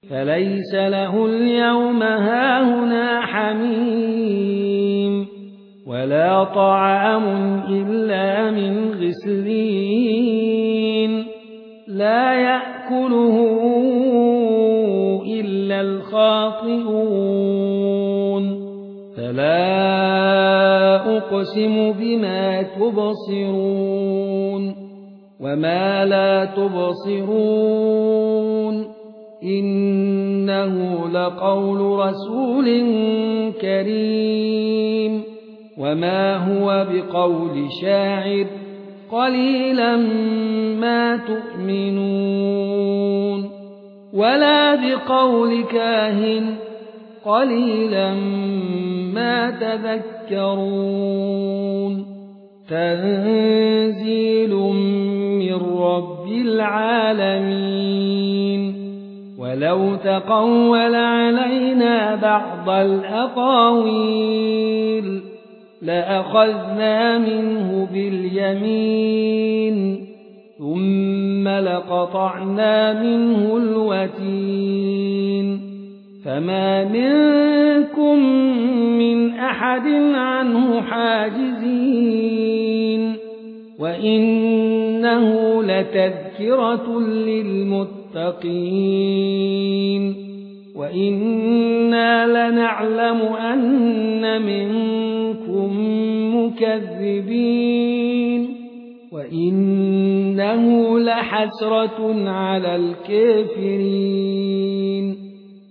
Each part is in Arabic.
فليس له اليوم هاهنا حميم ولا طعام إلا من غسلين لا يأكله إلا الخاطئون فلا أقسم بما تبصرون وما لا تبصرون إنه لقول رسول كريم وما هو بقول شاعر قليلا ما تؤمنون ولا بقول كاهن قليلا ما تذكرون تنزيل من رب العالمين ولو تقول علينا بعض الأقاويل لأخذنا منه باليمين ثم لقطعنا منه الوتين فما منكم من أحد عنه حاجزين وإنه لتذكرة للمتقين وإنا لنعلم أن منكم مكذبين وإنه لحسرة على الكافرين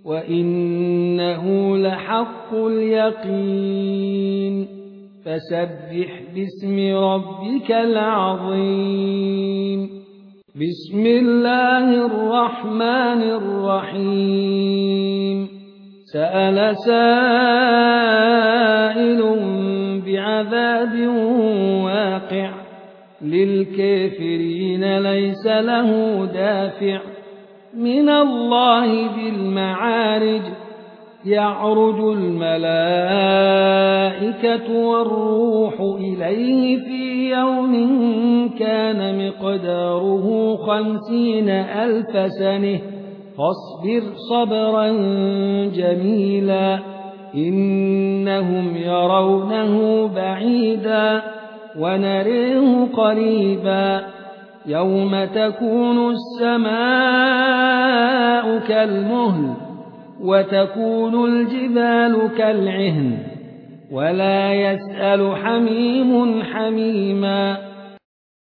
وإنه لحق اليقين فسبح باسم ربك العظيم بسم الله الرحمن الرحيم سأل سائل بعذاب واقع للكافرين ليس له دافع من الله ذي المعارج يعرج الملائكة والروح إليه في يوم كان مقداره 50,000 سنة فاصبر صبرا جميلا إنهم يرونه بعيدا ونريه قريبا يوم تكون السماء كالمهل وتكون الجبال كالعهن ولا يسأل حميم حميما